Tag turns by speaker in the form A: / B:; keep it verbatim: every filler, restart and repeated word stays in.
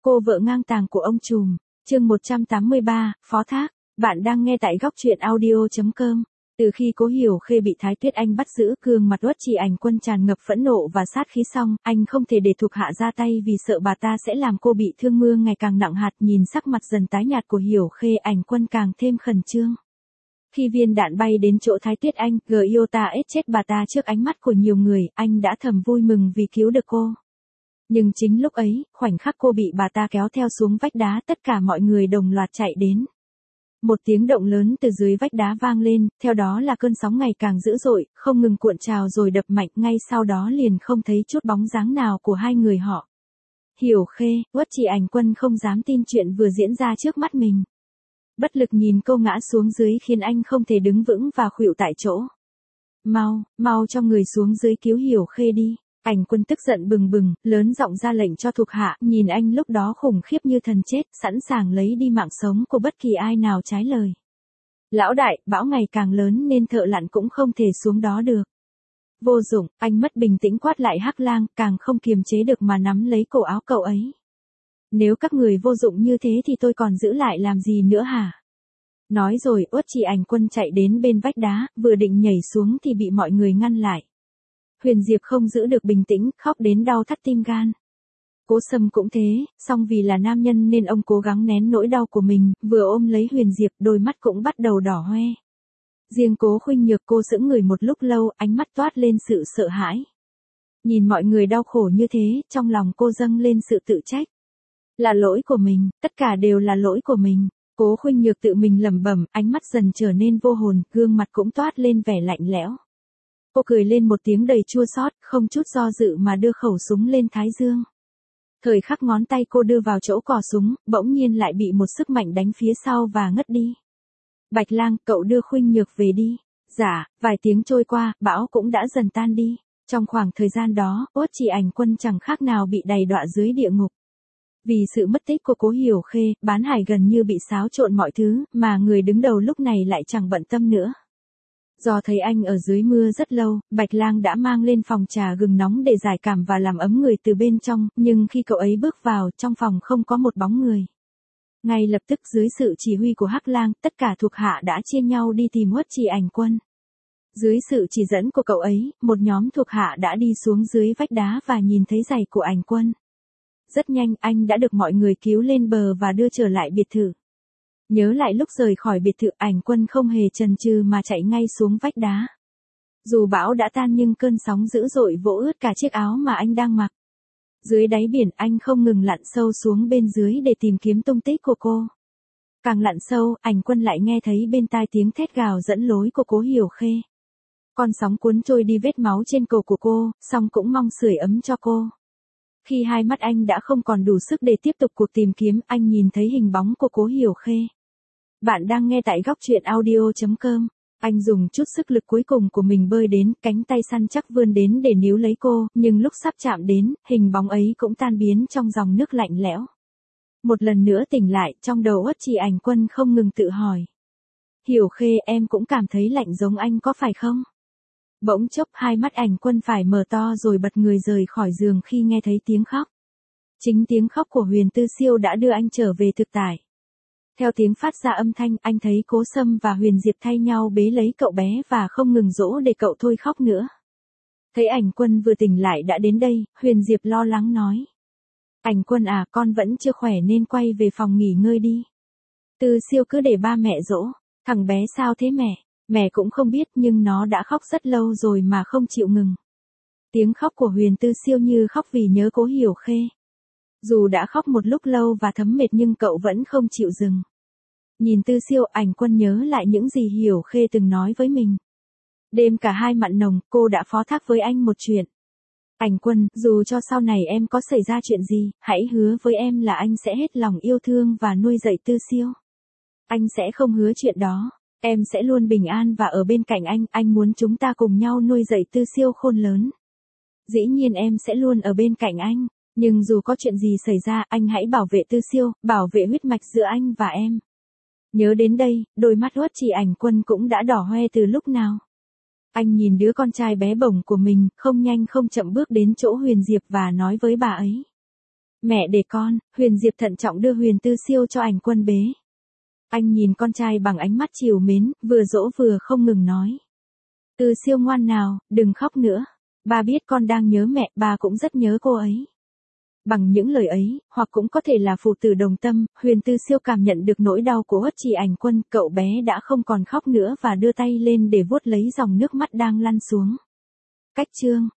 A: Cô vợ ngang tàng của ông trùm. Chương một trăm tám mươi ba, phó thác. Bạn đang nghe tại góc truyện audio chấm com. Từ khi Cố Hiểu Khê bị Thái Tuyết Anh bắt giữ, gương mặt Uất Trì Ảnh Quân tràn ngập phẫn nộ và sát khí, xong anh không thể để thuộc hạ ra tay vì sợ bà ta sẽ làm cô bị thương. Mưa ngày càng nặng hạt, nhìn sắc mặt dần tái nhạt của Hiểu Khê, Ảnh Quân càng thêm khẩn trương. Khi viên đạn bay đến chỗ Thái Tuyết Anh, Giota ết chết bà ta trước ánh mắt của nhiều người, anh đã thầm vui mừng vì cứu được cô. Nhưng chính lúc ấy, khoảnh khắc cô bị bà ta kéo theo xuống vách đá, tất cả mọi người đồng loạt chạy đến. Một tiếng động lớn từ dưới vách đá vang lên, theo đó là cơn sóng ngày càng dữ dội, không ngừng cuộn trào rồi đập mạnh, ngay sau đó liền không thấy chút bóng dáng nào của hai người họ. Hiểu Khê, Uất Trì Ảnh Quân không dám tin chuyện vừa diễn ra trước mắt mình. Bất lực nhìn cô ngã xuống dưới khiến anh không thể đứng vững và khuỵu tại chỗ. Mau, mau cho người xuống dưới cứu Hiểu Khê đi. Ảnh Quân tức giận bừng bừng, lớn giọng ra lệnh cho thuộc hạ, nhìn anh lúc đó khủng khiếp như thần chết, sẵn sàng lấy đi mạng sống của bất kỳ ai nào trái lời. Lão đại, bão ngày càng lớn nên thợ lặn cũng không thể xuống đó được. Vô dụng, anh mất bình tĩnh quát lại Hắc Lang, càng không kiềm chế được mà nắm lấy cổ áo cậu ấy. Nếu các người vô dụng như thế thì tôi còn giữ lại làm gì nữa hả? Nói rồi, Uất Trì Ảnh Quân chạy đến bên vách đá, vừa định nhảy xuống thì bị mọi người ngăn lại. Huyền Diệp không giữ được bình tĩnh, khóc đến đau thắt tim gan. Cố Sâm cũng thế, song vì là nam nhân nên ông cố gắng nén nỗi đau của mình, vừa ôm lấy Huyền Diệp, đôi mắt cũng bắt đầu đỏ hoe. Riêng Cố Khuynh Nhược, cô sững người một lúc lâu, ánh mắt toát lên sự sợ hãi. Nhìn mọi người đau khổ như thế, trong lòng cô dâng lên sự tự trách. Là lỗi của mình, tất cả đều là lỗi của mình. Cố Khuynh Nhược tự mình lẩm bẩm, ánh mắt dần trở nên vô hồn, gương mặt cũng toát lên vẻ lạnh lẽo. Cô cười lên một tiếng đầy chua xót, không chút do dự mà đưa khẩu súng lên thái dương. Thời khắc ngón tay cô đưa vào chỗ cò súng, bỗng nhiên lại bị một sức mạnh đánh phía sau và ngất đi. Bạch Lang, cậu đưa Khuynh Nhược về đi. Dạ, vài tiếng trôi qua, bão cũng đã dần tan đi. Trong khoảng thời gian đó, Uất Trì Ảnh Quân chẳng khác nào bị đày đọa dưới địa ngục. Vì sự mất tích của Cố Hiểu Khê, Bán Hải gần như bị xáo trộn mọi thứ, mà người đứng đầu lúc này lại chẳng bận tâm nữa. Do thấy anh ở dưới mưa rất lâu, Bạch Lang đã mang lên phòng trà gừng nóng để giải cảm và làm ấm người từ bên trong, nhưng khi cậu ấy bước vào, trong phòng không có một bóng người. Ngay lập tức dưới sự chỉ huy của Hắc Lang, tất cả thuộc hạ đã chia nhau đi tìm Uất Trì Ảnh Quân. Dưới sự chỉ dẫn của cậu ấy, một nhóm thuộc hạ đã đi xuống dưới vách đá và nhìn thấy giày của Ảnh Quân. Rất nhanh anh đã được mọi người cứu lên bờ và đưa trở lại biệt thự. Nhớ lại lúc rời khỏi biệt thự, Ảnh Quân không hề chần chừ mà chạy ngay xuống vách đá. Dù bão đã tan nhưng cơn sóng dữ dội vỗ ướt cả chiếc áo mà anh đang mặc. Dưới đáy biển anh không ngừng lặn sâu xuống bên dưới để tìm kiếm tung tích của cô. Càng lặn sâu, Ảnh Quân lại nghe thấy bên tai tiếng thét gào dẫn lối của Cố Hiểu Khê. Con sóng cuốn trôi đi vết máu trên cổ của cô, song cũng mong sưởi ấm cho cô. Khi hai mắt anh đã không còn đủ sức để tiếp tục cuộc tìm kiếm, anh nhìn thấy hình bóng của Cố Hiểu Khê. Bạn đang nghe tại góc truyện audio chấm com. Anh dùng chút sức lực cuối cùng của mình bơi đến, cánh tay săn chắc vươn đến để níu lấy cô, nhưng lúc sắp chạm đến, hình bóng ấy cũng tan biến trong dòng nước lạnh lẽo. Một lần nữa tỉnh lại, trong đầu Uất Trì Ảnh Quân không ngừng tự hỏi. Hiểu Khê, em cũng cảm thấy lạnh giống anh có phải không? Bỗng chốc hai mắt Ảnh Quân phải mở to rồi bật người rời khỏi giường khi nghe thấy tiếng khóc. Chính tiếng khóc của Huyền Tư Siêu đã đưa anh trở về thực tại. Theo tiếng phát ra âm thanh, anh thấy Cố Sâm và Huyền Diệp thay nhau bế lấy cậu bé và không ngừng dỗ để cậu thôi khóc nữa. Thấy Ảnh Quân vừa tỉnh lại đã đến đây, Huyền Diệp lo lắng nói. Ảnh Quân à, con vẫn chưa khỏe nên quay về phòng nghỉ ngơi đi. Tư Siêu cứ để ba mẹ dỗ. Thằng bé sao thế mẹ? Mẹ cũng không biết nhưng nó đã khóc rất lâu rồi mà không chịu ngừng. Tiếng khóc của Huyền Tư Siêu như khóc vì nhớ Cố Hiểu Khê. Dù đã khóc một lúc lâu và thấm mệt nhưng cậu vẫn không chịu dừng. Nhìn Tư Siêu, Ảnh Quân nhớ lại những gì Hiểu Khê từng nói với mình. Đêm cả hai mặn nồng, cô đã phó thác với anh một chuyện. Ảnh Quân, dù cho sau này em có xảy ra chuyện gì, hãy hứa với em là anh sẽ hết lòng yêu thương và nuôi dạy Tư Siêu. Anh sẽ không hứa chuyện đó. Em sẽ luôn bình an và ở bên cạnh anh, anh muốn chúng ta cùng nhau nuôi dạy Tư Siêu khôn lớn. Dĩ nhiên em sẽ luôn ở bên cạnh anh, nhưng dù có chuyện gì xảy ra, anh hãy bảo vệ Tư Siêu, bảo vệ huyết mạch giữa anh và em. Nhớ đến đây, đôi mắt Uất Trì Ảnh Quân cũng đã đỏ hoe từ lúc nào. Anh nhìn đứa con trai bé bỏng của mình, không nhanh không chậm bước đến chỗ Huyền Diệp và nói với bà ấy. Mẹ để con, Huyền Diệp thận trọng đưa Huyền Tư Siêu cho Ảnh Quân bế. Anh nhìn con trai bằng ánh mắt trìu mến, vừa dỗ vừa không ngừng nói. Tư Siêu ngoan nào, đừng khóc nữa. Ba biết con đang nhớ mẹ, ba cũng rất nhớ cô ấy. Bằng những lời ấy, hoặc cũng có thể là phụ tử đồng tâm, Huyền Tư Siêu cảm nhận được nỗi đau của Uất Trì Ảnh Quân, cậu bé đã không còn khóc nữa và đưa tay lên để vuốt lấy dòng nước mắt đang lăn xuống. Cách chương